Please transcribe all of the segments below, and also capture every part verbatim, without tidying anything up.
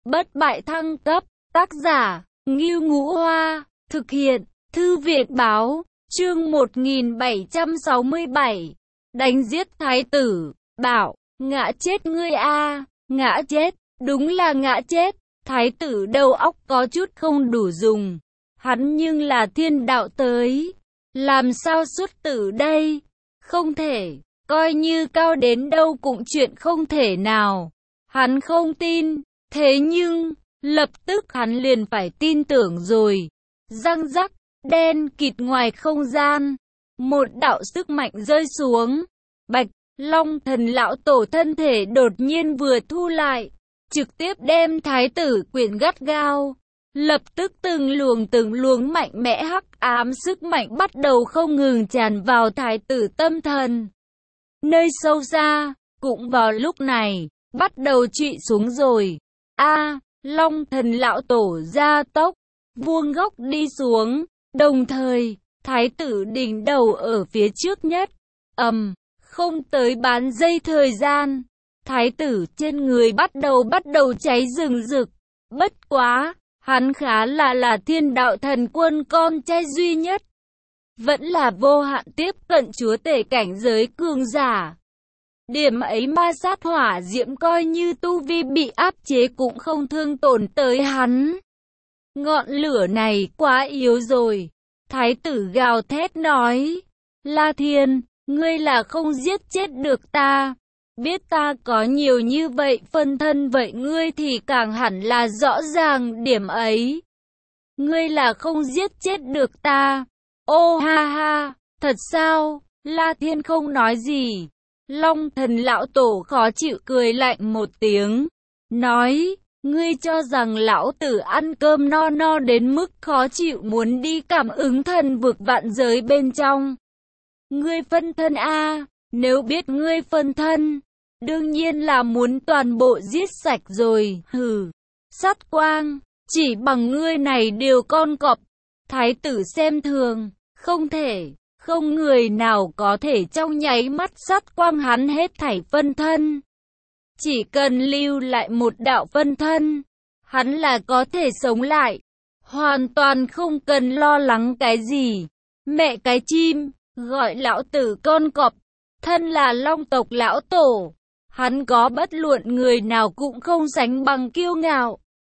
bất bại thăng cấp, tác giả, Ngưu Ngũ Hoa, thực hiện, Thư viện báo, chương một nghìn bảy trăm sáu mươi bảy, đánh giết thái tử, bảo, ngã chết ngươi a, ngã chết, đúng là ngã chết, thái tử đầu óc có chút không đủ dùng, hắn nhưng là thiên đạo tới, làm sao xuất tử đây, không thể, coi như cao đến đâu cũng chuyện không thể nào, hắn không tin, thế nhưng, lập tức hắn liền phải tin tưởng rồi, răng rắc, đen kịt ngoài không gian, một đạo sức mạnh rơi xuống, bạch, Long Thần lão tổ thân thể đột nhiên vừa thu lại, trực tiếp đem thái tử quyển gắt gao, lập tức từng luồng từng luồng mạnh mẽ hắc ám sức mạnh bắt đầu không ngừng tràn vào thái tử tâm thần. Nơi sâu xa, cũng vào lúc này, bắt đầu trụy xuống rồi, a Long Thần lão tổ gia tốc, vuông góc đi xuống, đồng thời, thái tử đỉnh đầu ở phía trước nhất, ầm, không tới bán giây thời gian, thái tử trên người bắt đầu bắt đầu cháy rừng rực, bất quá, hắn khá là là thiên đạo thần quân con trai duy nhất, vẫn là vô hạn tiếp cận chúa tể cảnh giới cường giả. Điểm ấy ma sát hỏa diễm coi như tu vi bị áp chế cũng không thương tổn tới hắn. Ngọn lửa này quá yếu rồi. Thái tử gào thét nói. La Thiên, ngươi là không giết chết được ta. Biết ta có nhiều như vậy phân thân vậy ngươi thì càng hẳn là rõ ràng điểm ấy. Ngươi là không giết chết được ta. Ô ha ha, thật sao? La Thiên không nói gì. Long Thần lão tổ khó chịu cười lạnh một tiếng, nói, ngươi cho rằng lão tử ăn cơm no no đến mức khó chịu muốn đi cảm ứng thần vực vạn giới bên trong. Ngươi phân thân a, nếu biết ngươi phân thân, đương nhiên là muốn toàn bộ giết sạch rồi, hừ, sát quang, chỉ bằng ngươi này điều con cọp, thái tử xem thường, không thể. Không người nào có thể trong nháy mắt sát quang hắn hết thảy phân thân. Chỉ cần lưu lại một đạo phân thân, hắn là có thể sống lại. Hoàn toàn không cần lo lắng cái gì. Mẹ cái chim, gọi lão tử con cọp, thân là long tộc lão tổ. Hắn có bất luận người nào cũng không sánh bằng kiêu ngạo.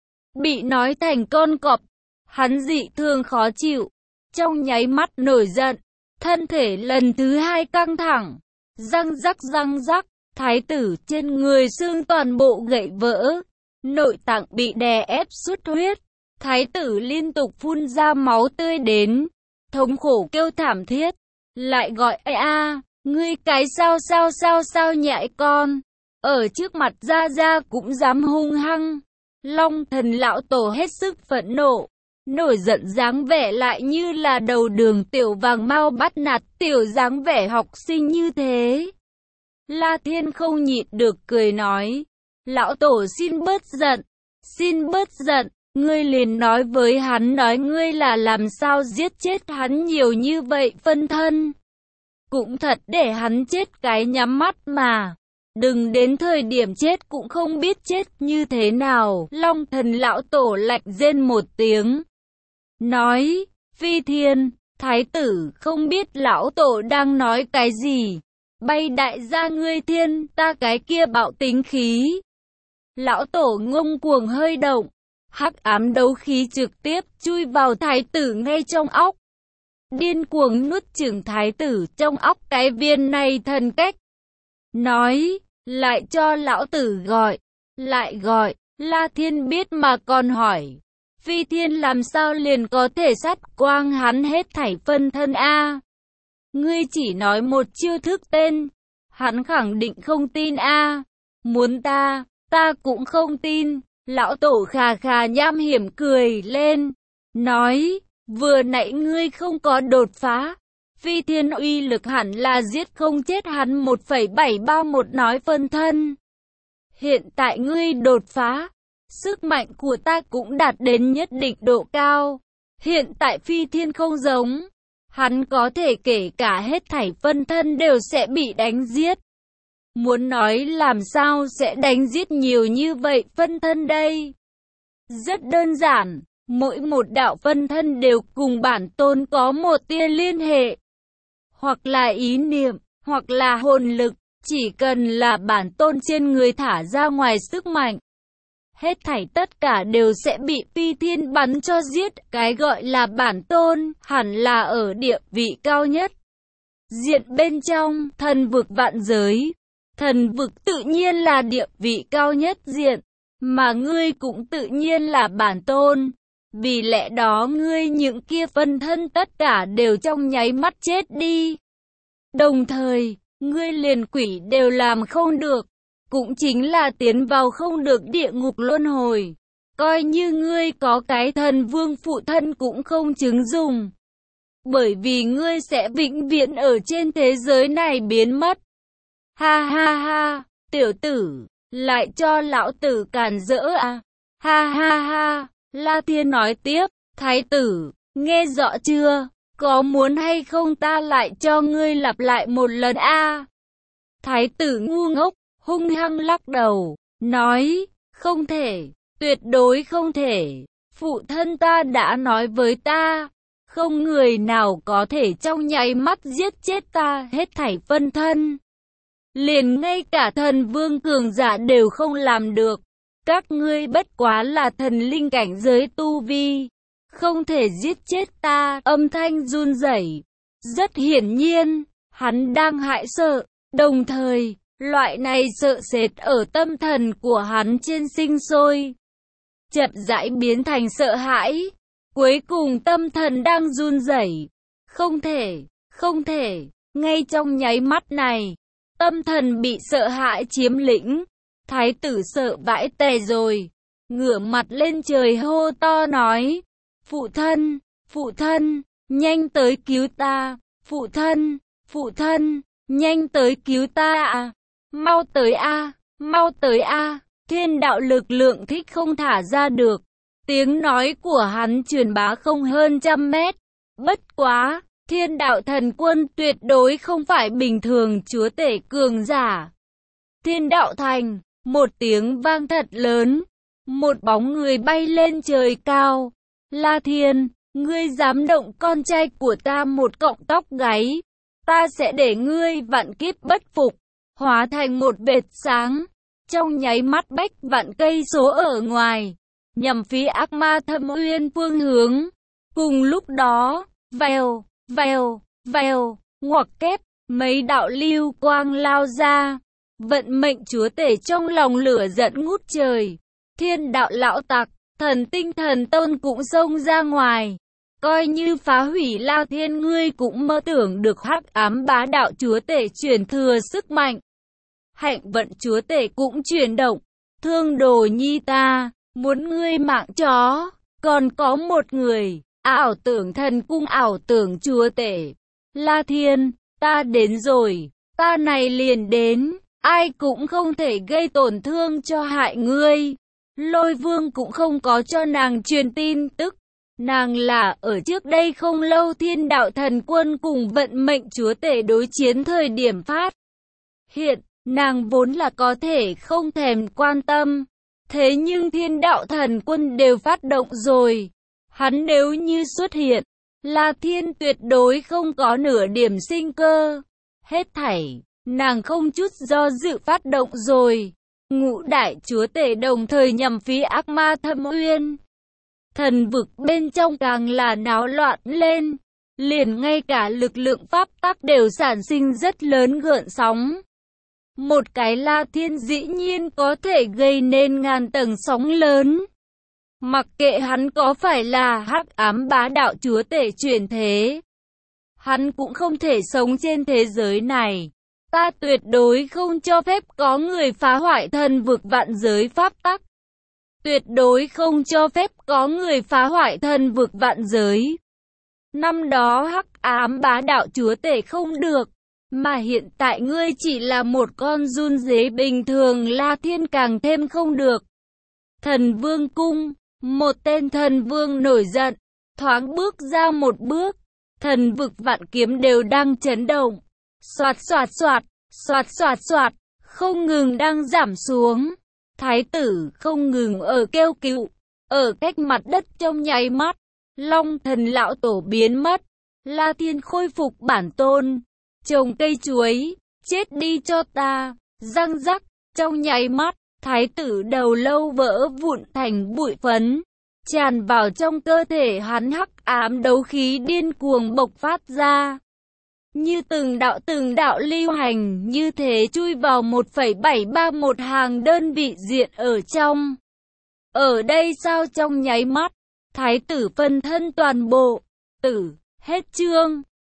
Bị nói thành con cọp, hắn dị thường khó chịu, trong nháy mắt nổi giận. Thân thể lần thứ hai căng thẳng, răng rắc răng rắc, thái tử trên người xương toàn bộ gãy vỡ, nội tạng bị đè ép xuất huyết, thái tử liên tục phun ra máu tươi đến, thống khổ kêu thảm thiết, lại gọi a a, ngươi cái sao sao sao sao nhại con, ở trước mặt gia gia cũng dám hung hăng, Long Thần lão tổ hết sức phẫn nộ. Nổi giận dáng vẻ lại như là đầu đường tiểu vàng mau bắt nạt tiểu dáng vẻ học sinh như thế. La Thiên không nhịn được cười nói. Lão tổ xin bớt giận. Xin bớt giận. Ngươi liền nói với hắn nói ngươi là làm sao giết chết hắn nhiều như vậy phân thân. Cũng thật để hắn chết cái nhắm mắt mà. Đừng đến thời điểm chết cũng không biết chết như thế nào. Long Thần lão tổ lạnh rên một tiếng. Nói, Phi Thiên, thái tử không biết lão tổ đang nói cái gì. Bay đại gia ngươi thiên, ta cái kia bạo tính khí. Lão tổ ngông cuồng hơi động, hắc ám đấu khí trực tiếp chui vào thái tử ngay trong óc. Điên cuồng nuốt chửng thái tử trong óc cái viên này thần cách. Nói, lại cho lão tử gọi, lại gọi, La Thiên biết mà còn hỏi. Phi Thiên làm sao liền có thể sát quang hắn hết thảy phân thân a? Ngươi chỉ nói một chiêu thức tên, hắn khẳng định không tin a. Muốn ta, ta cũng không tin. Lão tổ khà khà nham hiểm cười lên, nói, vừa nãy ngươi không có đột phá. Phi Thiên uy lực hẳn là giết không chết hắn một phẩy bảy ba một nói phân thân. Hiện tại ngươi đột phá. Sức mạnh của ta cũng đạt đến nhất định độ cao. Hiện tại Phi Thiên không giống. Hắn có thể kể cả hết thảy phân thân đều sẽ bị đánh giết. Muốn nói làm sao sẽ đánh giết nhiều như vậy phân thân đây? Rất đơn giản, mỗi một đạo phân thân đều cùng bản tôn có một tia liên hệ. Hoặc là ý niệm, hoặc là hồn lực, chỉ cần là bản tôn trên người thả ra ngoài sức mạnh. Hết thảy tất cả đều sẽ bị Phi Thiên bắn cho giết. Cái gọi là bản tôn, hẳn là ở địa vị cao nhất. Diện bên trong, thần vực vạn giới. Thần vực tự nhiên là địa vị cao nhất diện, mà ngươi cũng tự nhiên là bản tôn. Vì lẽ đó ngươi những kia phân thân tất cả đều trong nháy mắt chết đi. Đồng thời, ngươi liền quỷ đều làm không được, cũng chính là tiến vào không được địa ngục luân hồi. Coi như ngươi có cái thần vương phụ thân cũng không chứng dùng. Bởi vì ngươi sẽ vĩnh viễn ở trên thế giới này biến mất. Ha ha ha, tiểu tử, lại cho lão tử càn rỡ à? Ha ha ha, La Thiên nói tiếp, thái tử, nghe rõ chưa? Có muốn hay không ta lại cho ngươi lặp lại một lần a? À? Thái tử ngu ngốc, hung hăng lắc đầu, nói, không thể, tuyệt đối không thể. Phụ thân ta đã nói với ta, không người nào có thể trong nháy mắt giết chết ta hết thảy phân thân. Liền ngay cả thần vương cường giả đều không làm được. Các ngươi bất quá là thần linh cảnh giới tu vi, không thể giết chết ta. Âm thanh run rẩy. Rất hiển nhiên, hắn đang hại sợ, đồng thời, loại này sợ sệt ở tâm thần của hắn trên sinh sôi. Chậm rãi biến thành sợ hãi, cuối cùng tâm thần đang run rẩy. Không thể, không thể, ngay trong nháy mắt này, tâm thần bị sợ hãi chiếm lĩnh. Thái tử sợ vãi tè rồi, ngửa mặt lên trời hô to nói, phụ thân, phụ thân, nhanh tới cứu ta, phụ thân, phụ thân, nhanh tới cứu ta à, mau tới a, mau tới a. Thiên đạo lực lượng thích không thả ra được, tiếng nói của hắn truyền bá không hơn trăm mét. Bất quá, thiên đạo thần quân tuyệt đối không phải bình thường chúa tể cường giả. Thiên đạo thành, một tiếng vang thật lớn, một bóng người bay lên trời cao. La Thiên, ngươi dám động con trai của ta một cọng tóc gáy, ta sẽ để ngươi vạn kiếp bất phục. Hóa thành một vệt sáng, trong nháy mắt bách vạn cây số ở ngoài, nhằm phía ác ma thâm uyên phương hướng. Cùng lúc đó, vèo, vèo, vèo, ngoặc kép, mấy đạo lưu quang lao ra. Vận mệnh chúa tể trong lòng lửa giận ngút trời. Thiên đạo lão tặc, thần tinh thần tôn cũng xông ra ngoài. Coi như phá hủy La Thiên ngươi cũng mơ tưởng được hắc ám bá đạo chúa tể truyền thừa sức mạnh. Hạnh vận chúa tể cũng chuyển động. Thương đồ nhi ta, muốn ngươi mạng chó. Còn có một người, ảo tưởng thần cung ảo tưởng chúa tể. La Thiên, ta đến rồi, ta này liền đến. Ai cũng không thể gây tổn thương cho hại ngươi. Lôi vương cũng không có cho nàng truyền tin tức. Nàng là ở trước đây không lâu thiên đạo thần quân cùng vận mệnh chúa tể đối chiến thời điểm phát hiện. Nàng vốn là có thể không thèm quan tâm. Thế nhưng thiên đạo thần quân đều phát động rồi. Hắn nếu như xuất hiện, La Thiên tuyệt đối không có nửa điểm sinh cơ. Hết thảy, nàng không chút do dự phát động rồi. Ngũ đại chúa tể đồng thời nhằm phía ác ma thâm uyên. Thần vực bên trong càng là náo loạn lên. Liền ngay cả lực lượng pháp tắc đều sản sinh rất lớn gợn sóng. Một cái La Thiên dĩ nhiên có thể gây nên ngàn tầng sóng lớn. Mặc kệ hắn có phải là hắc ám bá đạo chúa tể chuyển thế, hắn cũng không thể sống trên thế giới này. Ta tuyệt đối không cho phép có người phá hoại thần vực vạn giới pháp tắc. Tuyệt đối không cho phép có người phá hoại thần vực vạn giới. Năm đó hắc ám bá đạo chúa tể không được, mà hiện tại ngươi chỉ là một con run dế bình thường. La Thiên càng thêm không được. Thần vương cung, một tên thần vương nổi giận, thoáng bước ra một bước, thần vực vạn kiếm đều đang chấn động. Xoạt xoạt xoạt, xoạt xoạt xoạt, không ngừng đang giảm xuống. Thái tử không ngừng ở kêu cứu, ở cách mặt đất trong nháy mắt. Long thần lão tổ biến mất, La Thiên khôi phục bản tôn, trồng cây chuối, chết đi cho ta, răng rắc, trong nháy mắt, thái tử đầu lâu vỡ vụn thành bụi phấn, tràn vào trong cơ thể hắn, hắc ám đấu khí điên cuồng bộc phát ra. Như từng đạo từng đạo lưu hành, như thế chui vào một phẩy bảy ba một hàng đơn vị diện ở trong. Ở đây sao trong nháy mắt, thái tử phân thân toàn bộ, tử, hết chương.